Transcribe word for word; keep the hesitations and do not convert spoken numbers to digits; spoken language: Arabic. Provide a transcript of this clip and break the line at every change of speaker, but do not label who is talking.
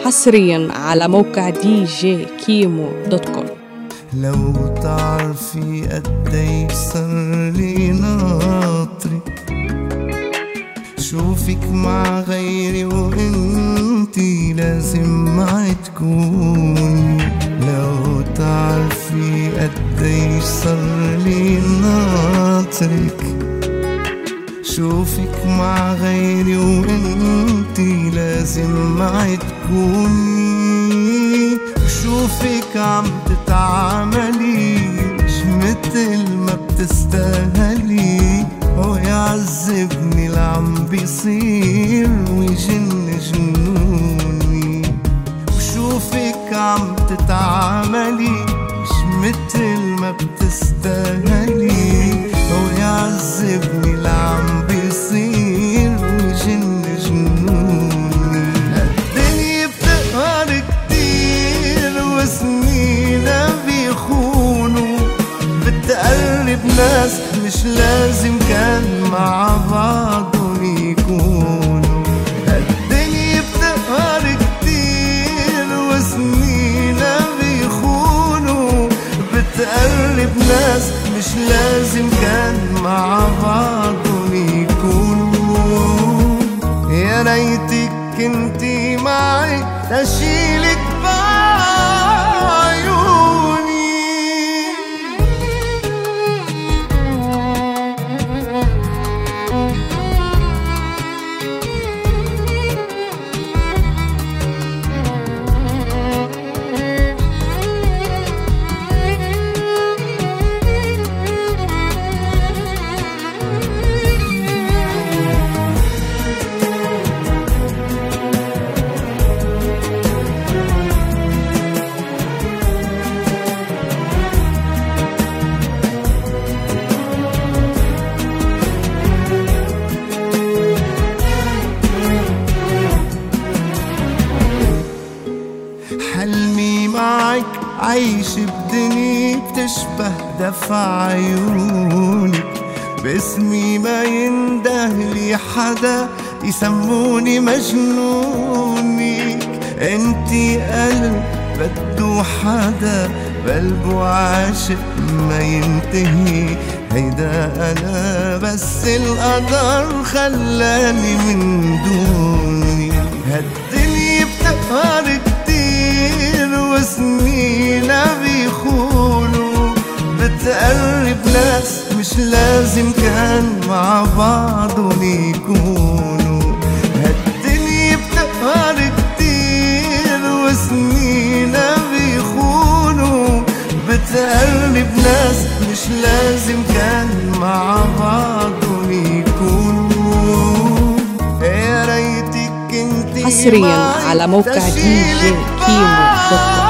حصريا على موقع دي جي كيمو دوت كوم.
لو تعرفي قديش صار لي ناطري شوفك مع غيري وانتي لازم معي تكوني. لو تعرفي قديش صار لي ناطرك شوفك مع غيري وانتي لازم معي تكوني. وشوفك عم تتعاملي مش متل ما بتستاهلي ويعذبني اللي عم بيصير ويجن جنوني. وشوفك عم تتعاملي مش متل ما بتستاهلي ويعذبني اللي عم بيصير ويجن جنوني. الدنيا بتقهر كتير وسنينا بيخونوا بتقرب ناس مش لازم كان مع بعضهم يكونوا. الدنيا بتقهر كتير وسنينا بيخونوا بتقرب ناس مش لازم كان مع بعضهم يكونوا. يا ريتك كنتي معي تشيلك بعيوني. حلمي معك عيش بدنيا بتشبه دفع عيونك. باسمي ما يندهلي حدا يسموني مجنونك. انتي قلب بدو حدا بقلبه عاشق ما ينتهي. هيدا انا بس القدر خلاني من دوني. هالدنيا بتقهر وسنينا بيخونوا بتقرب ناس مش لازم كان مع بعضهم يكونوا. هالدنيا بتقهر كتير وسنينا بيخونوا بتقرب ناس مش لازم كان مع بعضهم يكونوا. يا ريتك كنتي
حصريا على موقع دي جي كيمو دوت كوم.